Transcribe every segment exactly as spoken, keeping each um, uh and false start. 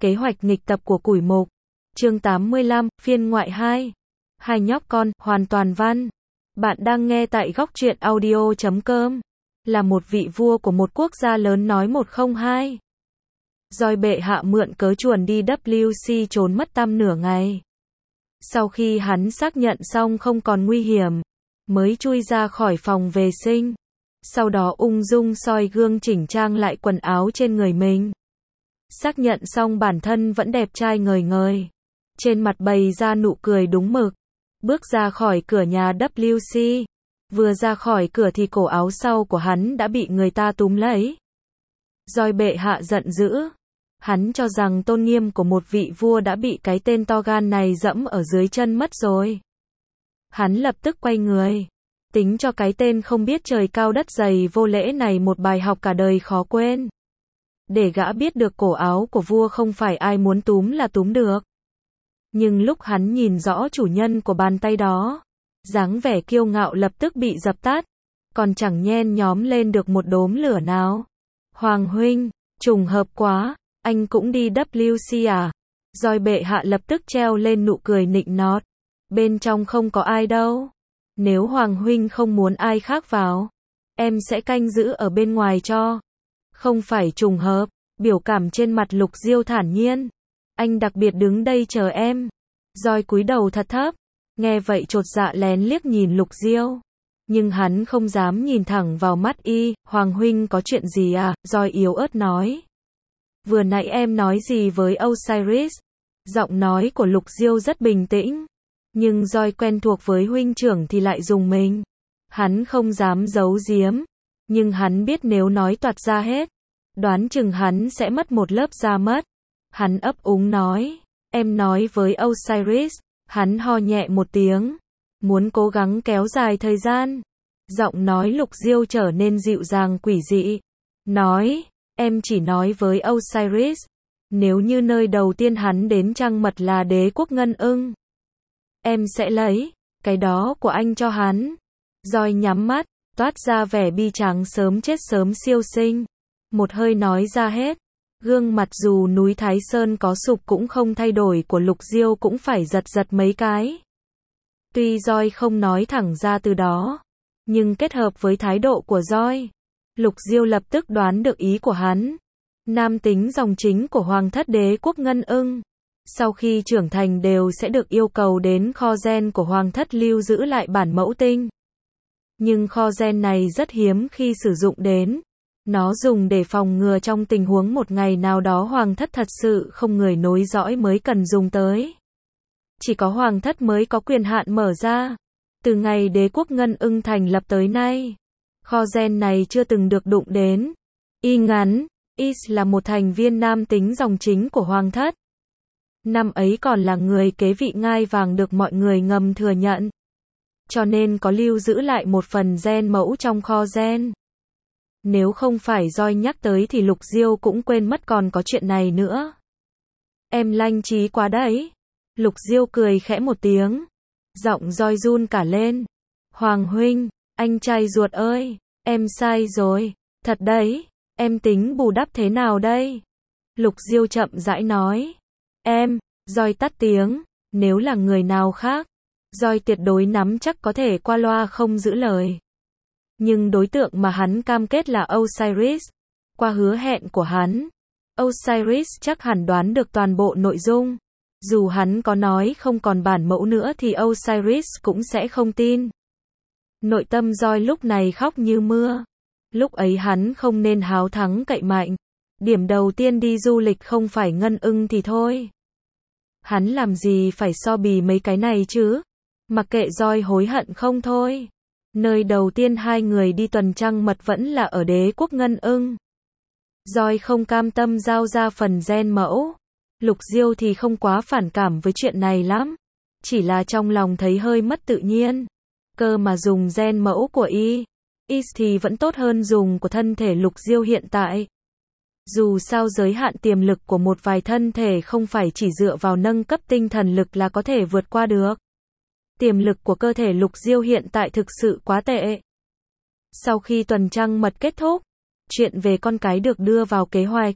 Kế hoạch nghịch tập của củi mục. Chương tám mươi lăm, phiên ngoại hai. Hai nhóc con, hoàn toàn văn. Bạn đang nghe tại góc truyện audio chấm com. Là một vị vua của một quốc gia lớn nói một không hai. Doi bệ hạ mượn cớ chuồn đi W C trốn mất tăm nửa ngày. Sau khi hắn xác nhận xong không còn nguy hiểm, mới chui ra khỏi phòng vệ sinh. Sau đó ung dung soi gương chỉnh trang lại quần áo trên người mình. Xác nhận xong bản thân vẫn đẹp trai ngời ngời. Trên mặt bày ra nụ cười đúng mực. Bước ra khỏi cửa nhà W C. Vừa ra khỏi cửa thì cổ áo sau của hắn đã bị người ta túm lấy. Doi bệ hạ giận dữ. Hắn cho rằng tôn nghiêm của một vị vua đã bị cái tên to gan này dẫm ở dưới chân mất rồi. Hắn lập tức quay người. Tính cho cái tên không biết trời cao đất dày vô lễ này một bài học cả đời khó quên. Để gã biết được cổ áo của vua không phải ai muốn túm là túm được. Nhưng lúc hắn nhìn rõ chủ nhân của bàn tay đó, dáng vẻ kiêu ngạo lập tức bị dập tắt, còn chẳng nhen nhóm lên được một đốm lửa nào. Hoàng huynh, trùng hợp quá, anh cũng đi W C à? Doi bệ hạ lập tức treo lên nụ cười nịnh nọt. Bên trong không có ai đâu. Nếu Hoàng huynh không muốn ai khác vào, em sẽ canh giữ ở bên ngoài cho. Không phải trùng hợp, biểu cảm trên mặt Lục Diêu thản nhiên. Anh đặc biệt đứng đây chờ em. Doi cúi đầu thật thấp, nghe vậy chột dạ lén liếc nhìn Lục Diêu. Nhưng hắn không dám nhìn thẳng vào mắt y. Hoàng huynh có chuyện gì à? Doi yếu ớt nói. Vừa nãy em nói gì với Osiris? Giọng nói của Lục Diêu rất bình tĩnh. Nhưng Doi quen thuộc với huynh trưởng thì lại rùng mình. Hắn không dám giấu giếm. Nhưng hắn biết nếu nói toạc ra hết, đoán chừng hắn sẽ mất một lớp da mất. Hắn ấp úng nói. Em nói với Osiris. Hắn ho nhẹ một tiếng. Muốn cố gắng kéo dài thời gian. Giọng nói Lục Diêu trở nên dịu dàng quỷ dị. Nói. Em chỉ nói với Osiris. Nếu như nơi đầu tiên hắn đến trăng mật là đế quốc Ngân Ưng, em sẽ lấy cái đó của anh cho hắn. Doi nhắm mắt, toát ra vẻ bi tráng sớm chết sớm siêu sinh. Một hơi nói ra hết. Gương mặt dù núi Thái Sơn có sụp cũng không thay đổi của Lục Diêu cũng phải giật giật mấy cái. Tuy Doi không nói thẳng ra từ đó, nhưng kết hợp với thái độ của Doi, Lục Diêu lập tức đoán được ý của hắn. Nam tính dòng chính của Hoàng thất đế quốc Ngân Ưng, sau khi trưởng thành đều sẽ được yêu cầu đến kho gen của Hoàng thất lưu giữ lại bản mẫu tinh. Nhưng kho gen này rất hiếm khi sử dụng đến. Nó dùng để phòng ngừa trong tình huống một ngày nào đó Hoàng thất thật sự không người nối dõi mới cần dùng tới. Chỉ có Hoàng thất mới có quyền hạn mở ra. Từ ngày đế quốc Ngân Ưng thành lập tới nay, kho gen này chưa từng được đụng đến. Y ngắn, Is là một thành viên nam tính dòng chính của Hoàng thất. Năm ấy còn là người kế vị ngai vàng được mọi người ngầm thừa nhận. Cho nên có lưu giữ lại một phần gen mẫu trong kho gen. Nếu không phải Doi nhắc tới thì Lục Diêu cũng quên mất còn có chuyện này nữa. Em lanh trí quá đấy. Lục Diêu cười khẽ một tiếng. Giọng Doi run cả lên. Hoàng huynh, anh trai ruột ơi, em sai rồi. Thật đấy, em tính bù đắp thế nào đây? Lục Diêu chậm rãi nói. Em, Doi tắt tiếng. Nếu là người nào khác, Doi tuyệt đối nắm chắc có thể qua loa không giữ lời. Nhưng đối tượng mà hắn cam kết là Osiris. Qua hứa hẹn của hắn, Osiris chắc hẳn đoán được toàn bộ nội dung. Dù hắn có nói không còn bản mẫu nữa thì Osiris cũng sẽ không tin. Nội tâm Doi lúc này khóc như mưa. Lúc ấy hắn không nên háo thắng cậy mạnh. Điểm đầu tiên đi du lịch không phải Ngân Ưng thì thôi. Hắn làm gì phải so bì mấy cái này chứ? Mặc kệ Doi hối hận không thôi. Nơi đầu tiên hai người đi tuần trăng mật vẫn là ở đế quốc Ngân Ưng. Doi không cam tâm giao ra phần gen mẫu. Lục Diêu thì không quá phản cảm với chuyện này lắm. Chỉ là trong lòng thấy hơi mất tự nhiên. Cơ mà dùng gen mẫu của y, Is thì vẫn tốt hơn dùng của thân thể Lục Diêu hiện tại. Dù sao giới hạn tiềm lực của một vài thân thể không phải chỉ dựa vào nâng cấp tinh thần lực là có thể vượt qua được. Tiềm lực của cơ thể Lục Diêu hiện tại thực sự quá tệ. Sau khi tuần trăng mật kết thúc, chuyện về con cái được đưa vào kế hoạch.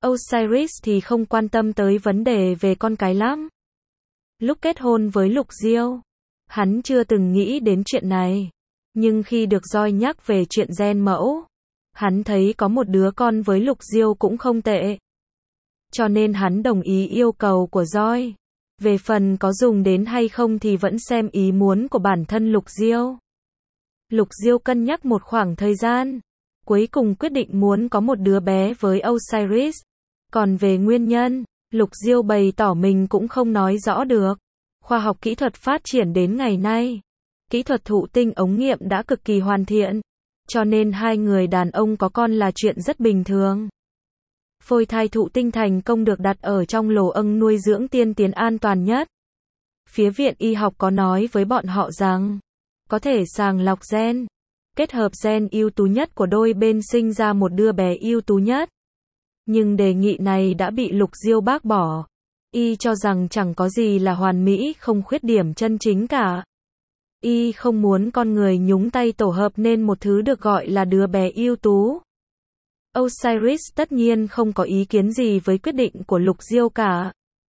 Osiris thì không quan tâm tới vấn đề về con cái lắm. Lúc kết hôn với Lục Diêu, hắn chưa từng nghĩ đến chuyện này. Nhưng khi được Joy nhắc về chuyện gen mẫu, hắn thấy có một đứa con với Lục Diêu cũng không tệ. Cho nên hắn đồng ý yêu cầu của Joy. Về phần có dùng đến hay không thì vẫn xem ý muốn của bản thân Lục Diêu. Lục Diêu cân nhắc một khoảng thời gian, cuối cùng quyết định muốn có một đứa bé với Osiris. Còn về nguyên nhân, Lục Diêu bày tỏ mình cũng không nói rõ được. Khoa học kỹ thuật phát triển đến ngày nay, kỹ thuật thụ tinh ống nghiệm đã cực kỳ hoàn thiện, cho nên hai người đàn ông có con là chuyện rất bình thường. Phôi thai thụ tinh thành công được đặt ở trong lò âng nuôi dưỡng tiên tiến an toàn nhất. Phía viện y học có nói với bọn họ rằng, có thể sàng lọc gen, kết hợp gen ưu tú nhất của đôi bên sinh ra một đứa bé ưu tú nhất. Nhưng đề nghị này đã bị Lục Diêu bác bỏ. Y cho rằng chẳng có gì là hoàn mỹ không khuyết điểm chân chính cả. Y không muốn con người nhúng tay tổ hợp nên một thứ được gọi là đứa bé ưu tú. Osiris tất nhiên không có ý kiến gì với quyết định của Lục Diêu cả.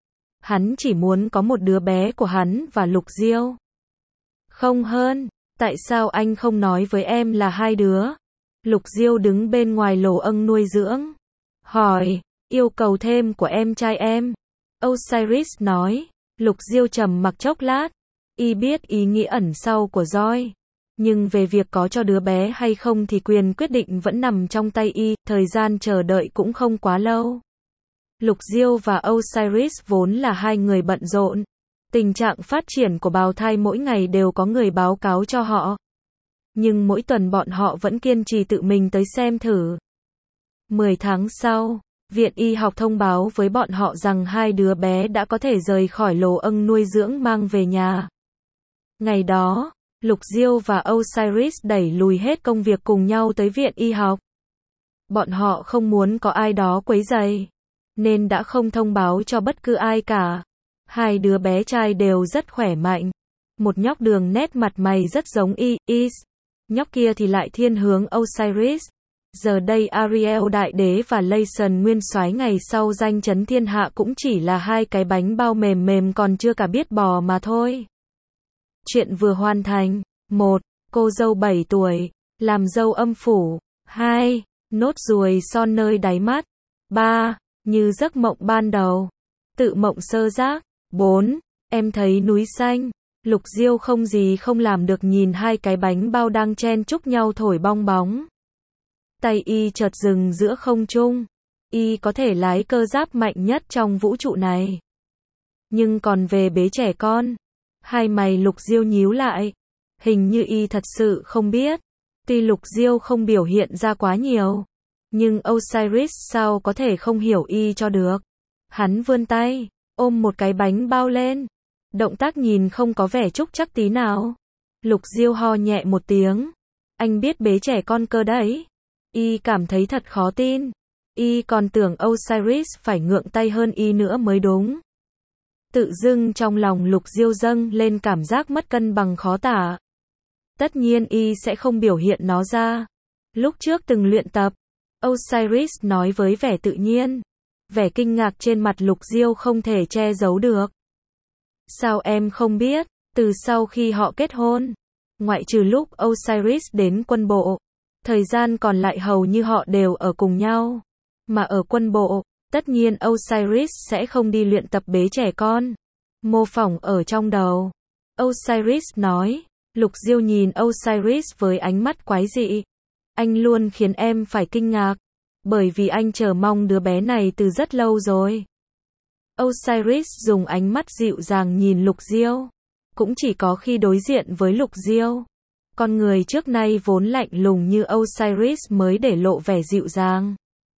Hắn chỉ muốn có một đứa bé của hắn và Lục Diêu. Không hơn, tại sao anh không nói với em là hai đứa? Lục Diêu đứng bên ngoài lò âng nuôi dưỡng, hỏi, yêu cầu thêm của em trai em. Osiris nói. Lục Diêu trầm mặc chốc lát. Y biết ý nghĩa ẩn sau của Joy. Nhưng về việc có cho đứa bé hay không thì quyền quyết định vẫn nằm trong tay Y, thời gian chờ đợi cũng không quá lâu. Lục Diêu và Osiris vốn là hai người bận rộn. Tình trạng phát triển của bào thai mỗi ngày đều có người báo cáo cho họ. Nhưng mỗi tuần bọn họ vẫn kiên trì tự mình tới xem thử. Mười tháng sau, Viện Y học thông báo với bọn họ rằng hai đứa bé đã có thể rời khỏi lò âng nuôi dưỡng mang về nhà. Ngày đó, Lục Diêu và Osiris đẩy lùi hết công việc cùng nhau tới viện y học. Bọn họ không muốn có ai đó quấy rầy, nên đã không thông báo cho bất cứ ai cả. Hai đứa bé trai đều rất khỏe mạnh. Một nhóc đường nét mặt mày rất giống Y, Is. Nhóc kia thì lại thiên hướng Osiris. Giờ đây Ariel đại đế và Layson nguyên soái ngày sau danh chấn thiên hạ cũng chỉ là hai cái bánh bao mềm mềm còn chưa cả biết bò mà thôi. Chuyện vừa hoàn thành. một. Cô dâu bảy tuổi, làm dâu âm phủ. hai. Nốt ruồi son nơi đáy mắt. ba. Như giấc mộng ban đầu. Tự mộng sơ giác. bốn. Em thấy núi xanh. Lục Diêu không gì không làm được nhìn hai cái bánh bao đang chen chúc nhau thổi bong bóng. Tay Y chợt dừng giữa không trung. Y có thể lái cơ giáp mạnh nhất trong vũ trụ này. Nhưng còn về bế trẻ con, hai mày Lục Diêu nhíu lại. Hình như Y thật sự không biết. Tuy Lục Diêu không biểu hiện ra quá nhiều, nhưng Osiris sao có thể không hiểu Y cho được. Hắn vươn tay, ôm một cái bánh bao lên. Động tác nhìn không có vẻ trúc chắc tí nào. Lục Diêu ho nhẹ một tiếng. Anh biết bế trẻ con cơ đấy. Y cảm thấy thật khó tin. Y còn tưởng Osiris phải ngượng tay hơn Y nữa mới đúng. Tự dưng trong lòng Lục Diêu dâng lên cảm giác mất cân bằng khó tả. Tất nhiên Y sẽ không biểu hiện nó ra. Lúc trước từng luyện tập, Osiris nói với vẻ tự nhiên. Vẻ kinh ngạc trên mặt Lục Diêu không thể che giấu được. Sao em không biết? Từ sau khi họ kết hôn, ngoại trừ lúc Osiris đến quân bộ, thời gian còn lại hầu như họ đều ở cùng nhau. Mà ở quân bộ, tất nhiên Osiris sẽ không đi luyện tập bế trẻ con. Mô phỏng ở trong đầu. Osiris nói. Lục Diêu nhìn Osiris với ánh mắt quái dị. Anh luôn khiến em phải kinh ngạc. Bởi vì anh chờ mong đứa bé này từ rất lâu rồi. Osiris dùng ánh mắt dịu dàng nhìn Lục Diêu. Cũng chỉ có khi đối diện với Lục Diêu, con người trước nay vốn lạnh lùng như Osiris mới để lộ vẻ dịu dàng.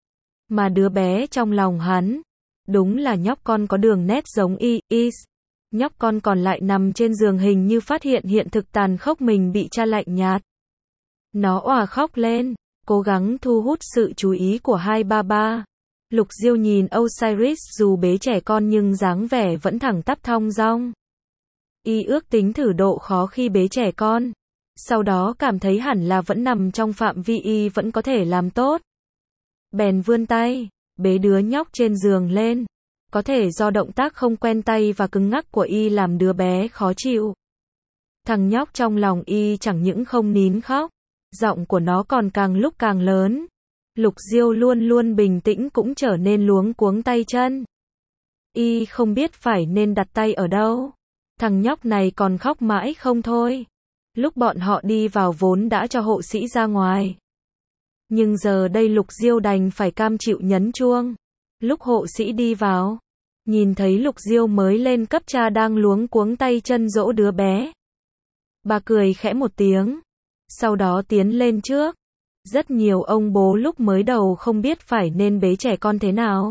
Mà đứa bé trong lòng hắn, đúng là nhóc con có đường nét giống Y, Is. Nhóc con còn lại nằm trên giường hình như phát hiện hiện thực tàn khốc mình bị cha lạnh nhạt. Nó òa khóc lên, cố gắng thu hút sự chú ý của hai ba ba. Lục Diêu nhìn Osiris dù bế trẻ con nhưng dáng vẻ vẫn thẳng tắp thong dong. Y ước tính thử độ khó khi bế trẻ con. Sau đó cảm thấy hẳn là vẫn nằm trong phạm vi Y vẫn có thể làm tốt. Bèn vươn tay, bế đứa nhóc trên giường lên. Có thể do động tác không quen tay và cứng ngắc của y làm đứa bé khó chịu. Thằng nhóc trong lòng y chẳng những không nín khóc, giọng của nó còn càng lúc càng lớn. Lục Diêu luôn luôn bình tĩnh cũng trở nên luống cuống tay chân. Y không biết phải nên đặt tay ở đâu. Thằng nhóc này còn khóc mãi không thôi. Lúc bọn họ đi vào vốn đã cho hộ sĩ ra ngoài. Nhưng giờ đây Lục Diêu đành phải cam chịu nhấn chuông. Lúc hộ sĩ đi vào, nhìn thấy Lục Diêu mới lên cấp cha đang luống cuống tay chân dỗ đứa bé. Bà cười khẽ một tiếng, sau đó tiến lên trước. Rất nhiều ông bố lúc mới đầu không biết phải nên bế trẻ con thế nào.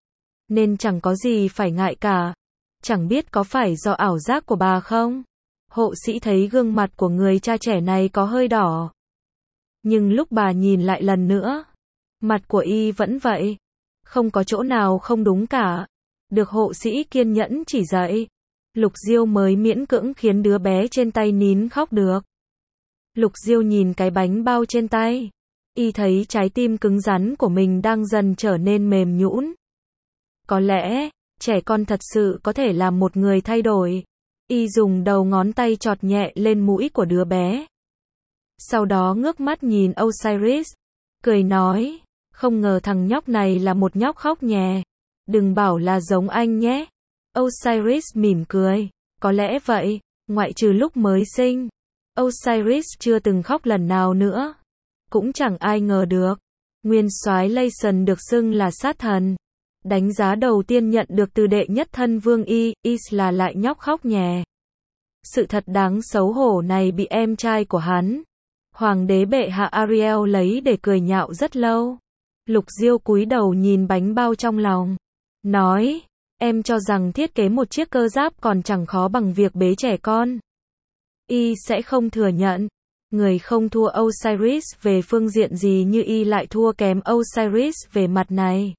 Nên chẳng có gì phải ngại cả. Chẳng biết có phải do ảo giác của bà không? Hộ sĩ thấy gương mặt của người cha trẻ này có hơi đỏ. Nhưng lúc bà nhìn lại lần nữa, mặt của y vẫn vậy. Không có chỗ nào không đúng cả. Được hộ sĩ kiên nhẫn chỉ dạy, Lục Diêu mới miễn cưỡng khiến đứa bé trên tay nín khóc được. Lục Diêu nhìn cái bánh bao trên tay. Y thấy trái tim cứng rắn của mình đang dần trở nên mềm nhũn. Có lẽ, trẻ con thật sự có thể làm một người thay đổi. Y dùng đầu ngón tay chọt nhẹ lên mũi của đứa bé. Sau đó ngước mắt nhìn Osiris, cười nói, không ngờ thằng nhóc này là một nhóc khóc nhè. Đừng bảo là giống anh nhé. Osiris mỉm cười, có lẽ vậy, ngoại trừ lúc mới sinh. Osiris chưa từng khóc lần nào nữa. Cũng chẳng ai ngờ được. Nguyên soái Layson được xưng là sát thần. Đánh giá đầu tiên nhận được từ đệ nhất thân vương Y, Is là lại nhóc khóc nhè. Sự thật đáng xấu hổ này bị em trai của hắn, Hoàng đế bệ hạ Ariel lấy để cười nhạo rất lâu. Lục Diêu cúi đầu nhìn bánh bao trong lòng. Nói, em cho rằng thiết kế một chiếc cơ giáp còn chẳng khó bằng việc bế trẻ con. Y sẽ không thừa nhận. Người không thua Osiris về phương diện gì như Y lại thua kém Osiris về mặt này.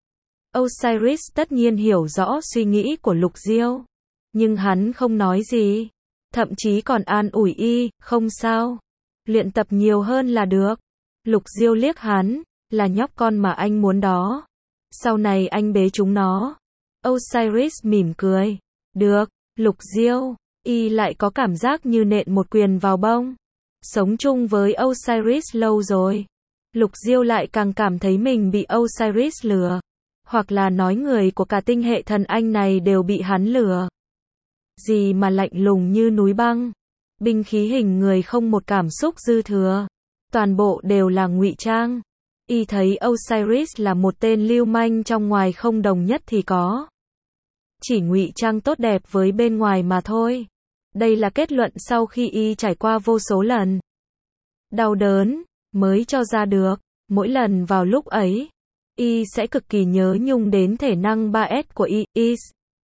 Osiris tất nhiên hiểu rõ suy nghĩ của Lục Diêu. Nhưng hắn không nói gì. Thậm chí còn an ủi Y, không sao. Luyện tập nhiều hơn là được. Lục Diêu liếc hắn, là nhóc con mà anh muốn đó. Sau này anh bế chúng nó. Osiris mỉm cười. Được, Lục Diêu. Y lại có cảm giác như nện một quyền vào bông. Sống chung với Osiris lâu rồi. Lục Diêu lại càng cảm thấy mình bị Osiris lừa. Hoặc là nói người của cả tinh hệ thần anh này đều bị hắn lừa. Gì mà lạnh lùng như núi băng. Binh khí hình người không một cảm xúc dư thừa. Toàn bộ đều là ngụy trang. Y thấy Osiris là một tên lưu manh trong ngoài không đồng nhất thì có. Chỉ ngụy trang tốt đẹp với bên ngoài mà thôi. Đây là kết luận sau khi Y trải qua vô số lần đau đớn, mới cho ra được. Mỗi lần vào lúc ấy, Y sẽ cực kỳ nhớ nhung đến thể năng ba S của Y, Is.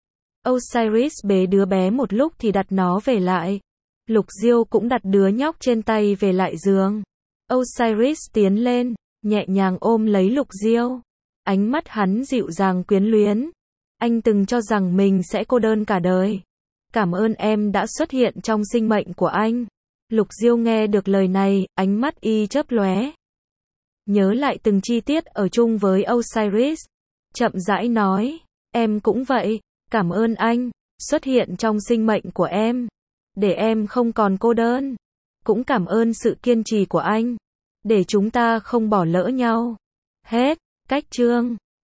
Osiris bế đứa bé một lúc thì đặt nó về lại. Lục Diêu cũng đặt đứa nhóc trên tay về lại giường. Osiris tiến lên, nhẹ nhàng ôm lấy Lục Diêu. Ánh mắt hắn dịu dàng quyến luyến. Anh từng cho rằng mình sẽ cô đơn cả đời. Cảm ơn em đã xuất hiện trong sinh mệnh của anh. Lục Diêu nghe được lời này, ánh mắt Y chớp lóe. Nhớ lại từng chi tiết ở chung với Osiris. Chậm rãi nói, em cũng vậy, cảm ơn anh, xuất hiện trong sinh mệnh của em. Để em không còn cô đơn. Cũng cảm ơn sự kiên trì của anh. Để chúng ta không bỏ lỡ nhau. Hết, cách chương.